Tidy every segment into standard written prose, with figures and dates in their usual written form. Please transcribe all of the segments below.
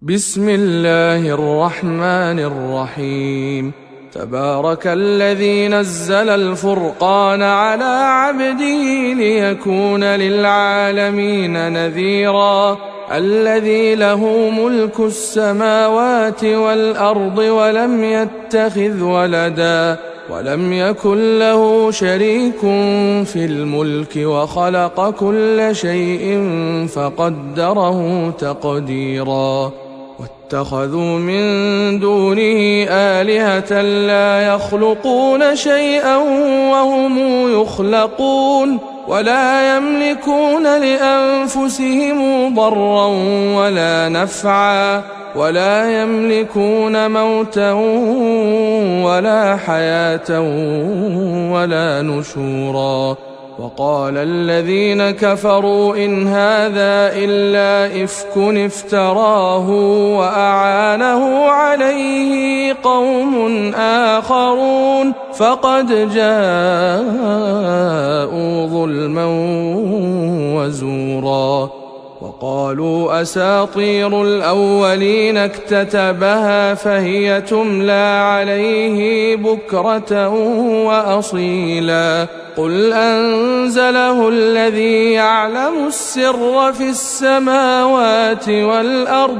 بسم الله الرحمن الرحيم. تبارك الذي نزل الفرقان على عبده ليكون للعالمين نذيرا. الذي له ملك السماوات والأرض ولم يتخذ ولدا ولم يكن له شريك في الملك وخلق كل شيء فقدره تقديرا. واتخذوا من دونه آلهة لا يخلقون شيئا وهم يخلقون ولا يملكون لأنفسهم ضرا ولا نفعا ولا يملكون موتا ولا حياة ولا نشورا. وقال الذين كفروا إن هذا إلا إفك افتراه وأعانه عليه قوم آخرون فقد جاءوا ظلما وزورا. وقالوا أساطير الأولين اكتتبها فهي تملى عليه بكرة وأصيلا. قل أنزله الذي يعلم السر في السماوات والأرض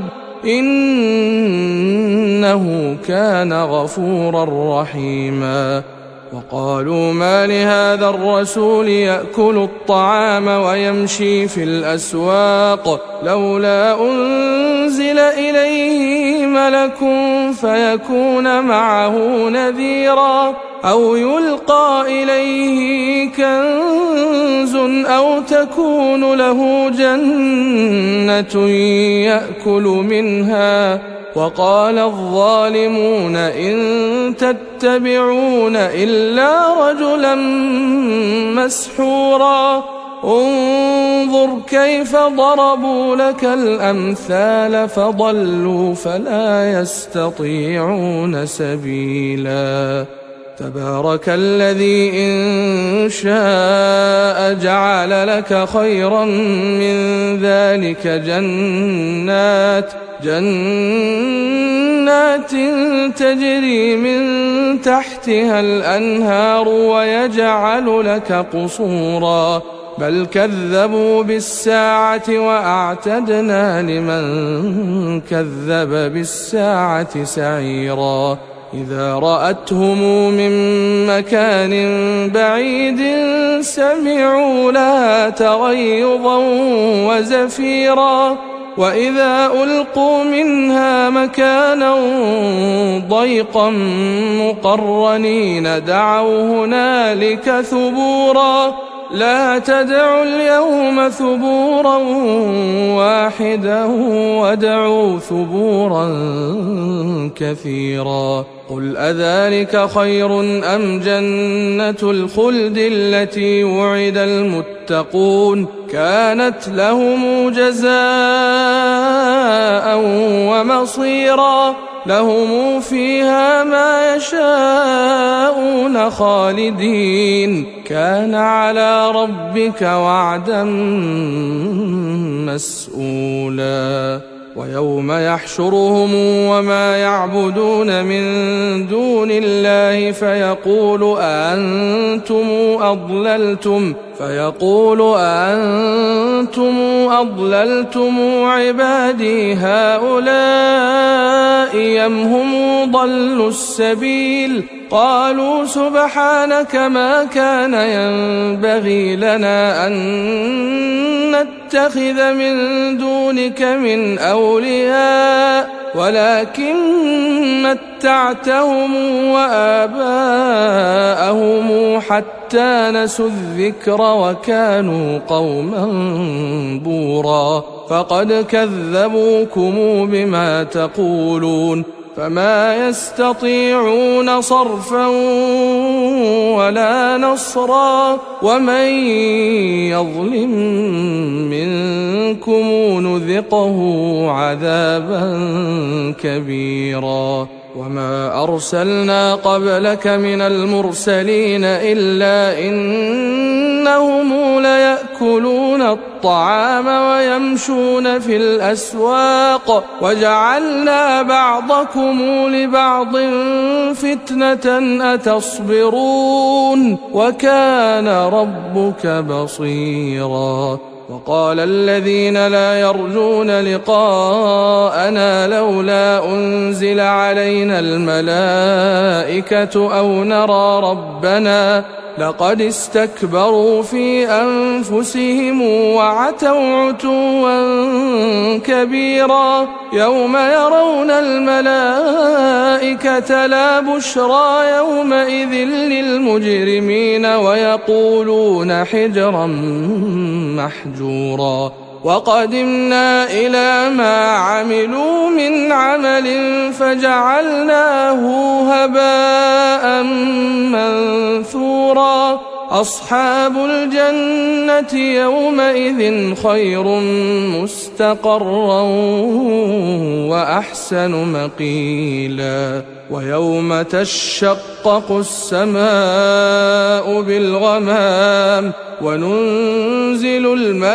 إنه كان غفورا رحيما. وقالوا ما لهذا الرسول يأكل الطعام ويمشي في الأسواق لولا أنزل إليه ملك فيكون معه نذيرا أو يلقى إليه كنز أو تكون له جنة يأكل منها. وقال الظالمون إن تتبعون إلا رجلا مسحورا. انظر كيف ضربوا لك الأمثال فضلوا فلا يستطيعون سبيلا. تبارك الذي إن شاء جعل لك خيرا من ذلك جنات تجري من تحتها الأنهار ويجعل لك قصورا بل كذبوا بالساعة وأعتدنا لمن كذب بالساعة سعيرا. إذا رأتهم من مكان بعيد سمعوا لها تغيظا وزفيرا. وإذا ألقوا منها مكانا ضيقا مقرنين دعوا هنالك ثبورا. لا تدعوا اليوم ثبورا واحدا وادعوا ثبورا كثيرا. قل أذلك خير أم جنة الخلد التي وعد المتقون كانت لهم جزاء ومصيرا. لهم فيها ما يشاءون خالدين كان على ربك وعدا مسئولا. ويوم يحشرهم وما يعبدون من دون الله فيقول أأنتم أضللتم عبادي هؤلاء أم هم ضلوا السبيل. قالوا سبحانك ما كان ينبغي لنا أن نتخذ من دونك من أولياء ولكن متعتهم وآباءهم حتى نسوا الذكر وكانوا قوما بورا. فقد كذبوكم بما تقولون فما يستطيعون صرفا ولا نصرا. ومن يظلم منكم نذقه عذابا كبيرا. وما أرسلنا قبلك من المرسلين إلا إنهم ليأكلون الطعام ويمشون في الأسواق وجعلنا بعضكم لبعض فتنة أتصبرون وكان ربك بصيرا. وقال الذين لا يرجون لقاءنا لولا أنزل علينا الملائكة أو نرى ربنا لقد استكبروا في أنفسهم وعتوا عتوا كبيرا. يوم يرون الملائكة لا بشرى يومئذ للمجرمين ويقولون حجرا محجورا. وقدمنا إلى ما عملوا من عمل فجعلناه هباء منثورا. أصحاب الجنة يومئذ خير مستقرا وأحسن مقيلا. ويوم تشقق السماء بالغمام وننزل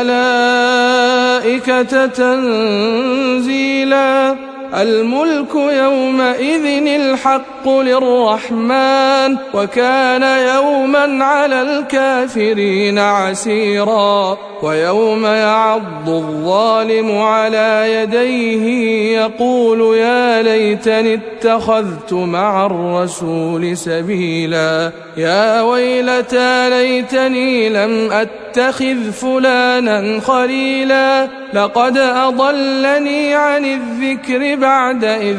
الملائكة تنزيلا. الملك يومئذ الحق للرحمن وكان يوما على الكافرين عسيرا. ويوم يعض الظالم على يديه يقول يا ليتني اتخذت مع الرسول سبيلا. يا ويلتى ليتني لم أتخذ فلانا خليلا لقد أضلني عن الذكر بعد إذ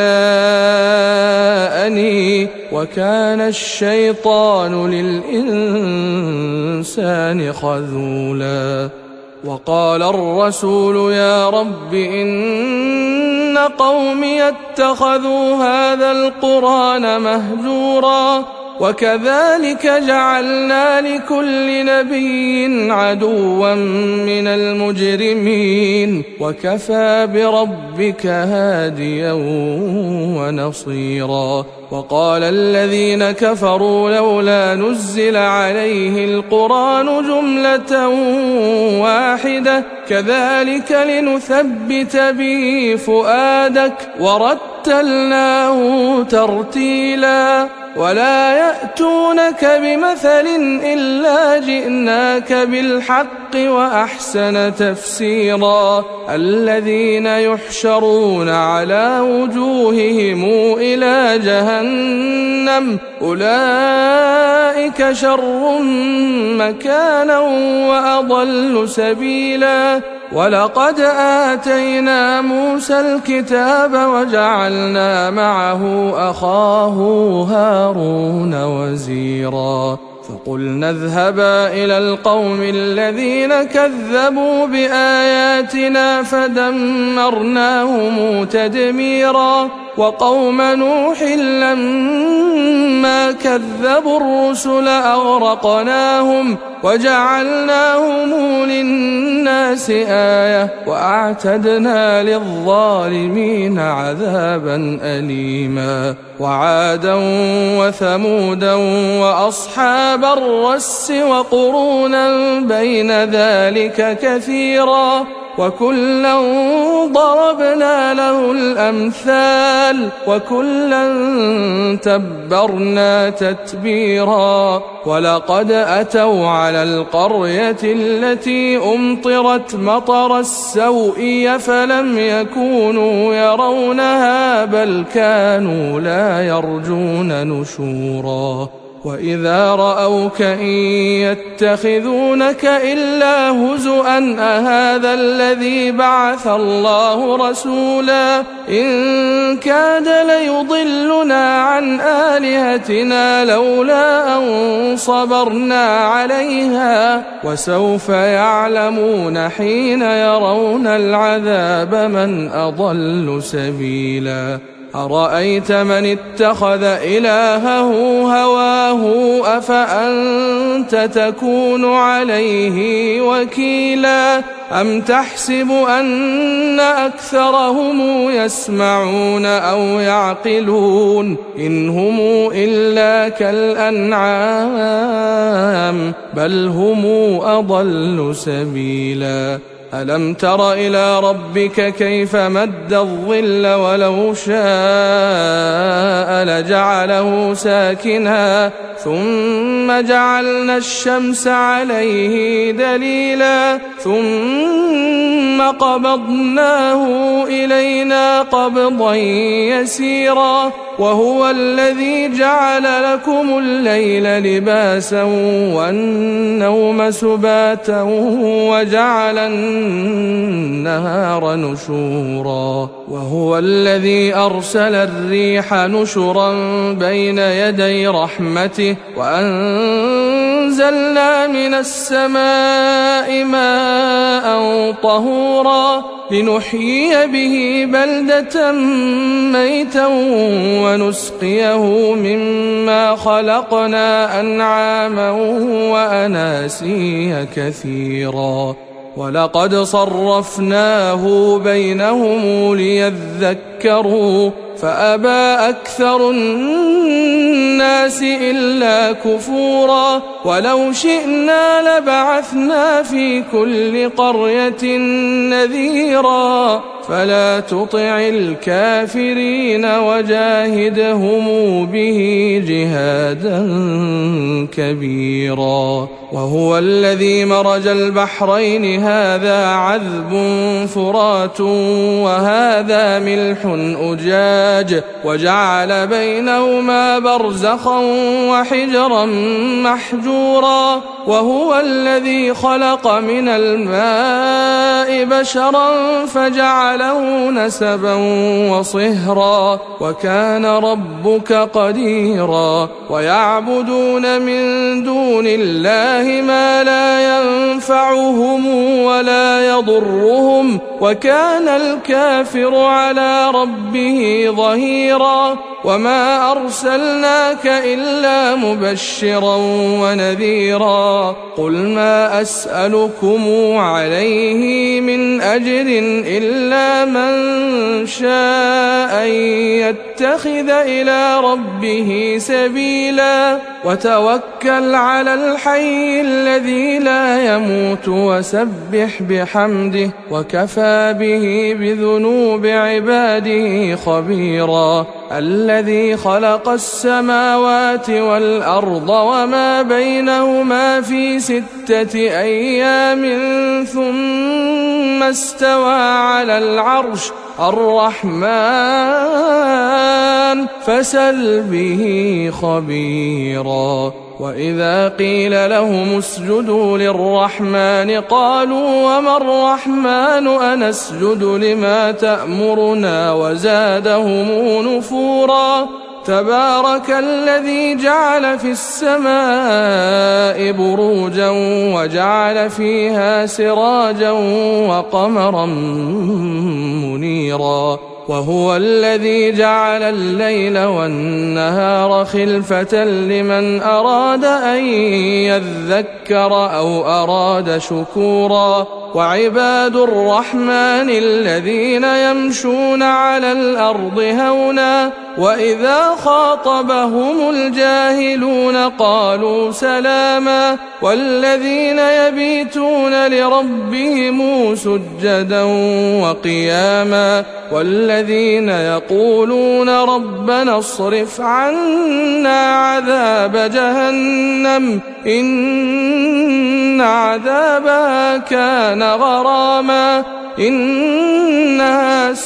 جاءني وكان الشيطان للإنسان خذولا. وقال الرسول يا رب إن قومي اتخذوا هذا القرآن مهجورا. وكذلك جعلنا لكل نبي عدوا من المجرمين وكفى بربك هاديا ونصيرا. وقال الذين كفروا لولا نزل عليه القرآن جملة واحدة كذلك لنثبت به فؤادك ورتلناه ترتيلا. ولا يأتونك بمثل إلا جئناك بالحق وأحسن تفسيرا. الذين يحشرون على وجوههم إلى جهنم أولئك شر مكانا وأضل سبيلا. ولقد آتينا موسى الكتاب وجعلنا معه أخاه هارون وزيرا. فقلنا اذهبا إلى القوم الذين كذبوا بآياتنا فدمرناهم تدميرا. وقوم نوح لما كذبوا الرسل أغرقناهم وجعلناهم للناس آية وأعتدنا للظالمين عذابا أليما. وعادا وثمودا وأصحاب الرس وقرونا بين ذلك كثيرا وكلا ضربنا له الأمثال وكلا تبرنا تتبيرا. ولقد أتوا على القرية التي أمطرت مطر السوء فلم يكونوا يرونها بل كانوا لا يرجون نشورا. وإذا رأوك إن يتخذونك إلا هزؤا أهذا الذي بعث الله رسولا إن كاد ليضلنا عن آلهتنا لولا أن صبرنا عليها وسوف يعلمون حين يرون العذاب من أضل سبيلا. أرأيت من اتخذ إلهه هواه أفأنت تكون عليه وكيلا أم تحسب أن أكثرهم يسمعون أو يعقلون إن هم إلا كالأنعام بل هم أضل سبيلا ألم تر إلى ربك كيف مد الظل ولو شاء لجعله ساكنا ثم جعلنا الشمس عليه دليلا ثم قبضناه إلينا قبضا يسيرا وهو الذي جعل لكم الليل لباسا والنوم سباتا وجعل النهار نشورا وهو الذي أرسل الريح نشرا بين يدي رحمته وأنزلنا من السماء ماء طهورا لنحيي به بلدة ميتا ونسقيه مما خلقنا أنعاما وأناسيا كثيرا ولقد صرفناه بينهم ليذكروا فأبى أكثر الناس إلا كفورا ولو شئنا لبعثنا في كل قرية نذيرا فلا تطع الكافرين وجاهدهم به جهادا كبيرا وهو الذي مرج البحرين هذا عذب فرات وهذا ملح أجاج وجعل بينهما برزخا وحجرا محجورا وهو الذي خلق من الماء بشرا فجعله نسبا وصهرا وكان ربك قديرا ويعبدون من دون الله ما لا ينفعهم ولا يضرهم وكان الكافر على ربه ظهيرا وما أرسلناك إلا مبشرا ونذيرا قل ما أسألكم عليه من أجر إلا من شاء أن يتخذ إلى ربه سبيلا وتوكل على الحي الذي لا يموت وسبح بحمده وكفى به بذنوب عباده خبيرا الذي خلق السماوات والأرض وما بينهما في 6 أيام ثم استوى على العرش الرحمن فسل به خبيرا وإذا قيل لهم اسجدوا للرحمن قالوا وما الرحمن أنسجد لما تأمرنا وزادهم نفورا تبارك الذي جعل في السماء بروجا وجعل فيها سراجا وقمرا منيرا وهو الذي جعل الليل والنهار خلفة لمن أراد أن يذكر أو أراد شكورا وعباد الرحمن الذين يمشون على الأرض هونا وإذا خاطبهم الجاهلون قالوا سلاما والذين يبيتون لربهم سجدا وقياما والذين يقولون ربنا اصرف عنا عذاب جهنم إن عذابها كان غراما إنها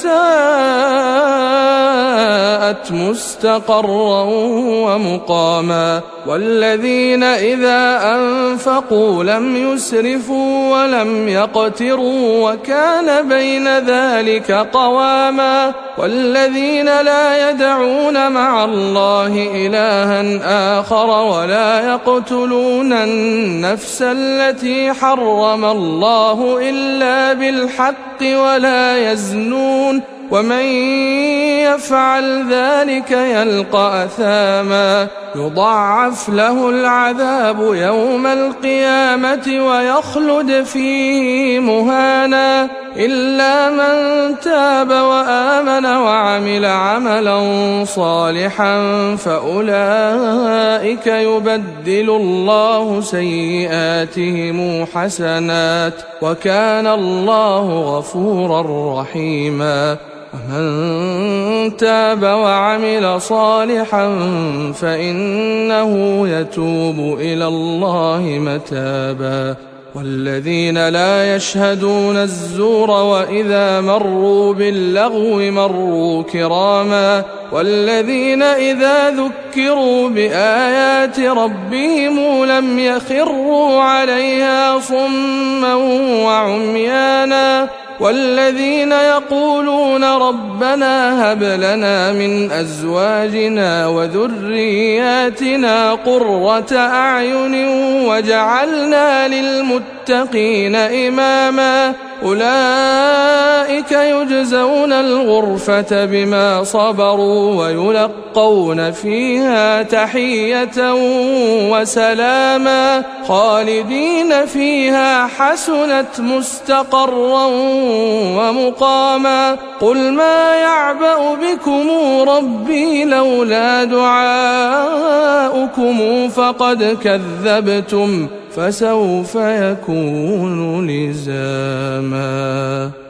ساءت مستقرا ومقاما والذين إذا أنفقوا لم يسرفوا ولم يقتروا وكان بين ذلك قواما والذين لا يدعون مع الله إلها آخر ولا يقتلون النفس التي حرم الله إلا بالحق ولا يزنون ومن يفعل ذلك يلقى أثاما يضاعف له العذاب يوم القيامة ويخلد فيه مهانا إلا من تاب وآمن وعمل عملا صالحا فأولئك يبدل الله سيئاتهم حسنات وكان الله غفورا رحيما ومن تاب وعمل صالحا فإنه يتوب إلى الله متابا والذين لا يشهدون الزور وإذا مروا باللغو مروا كراما والذين إذا ذكروا بآيات ربهم لم يخروا عليها صما وعميانا والذين يقولون ربنا هب لنا من أزواجنا وذرياتنا قرة أعين واجعلنا للمتقين إماما أولئك يجزون الغرفة بما صبروا ويلقون فيها تحية وسلاما خالدين فيها حسنت مستقرا ومقاما قل ما يعبأ بكم ربي لولا دعاؤكم فقد كذبتم فسوف يكون لزاما.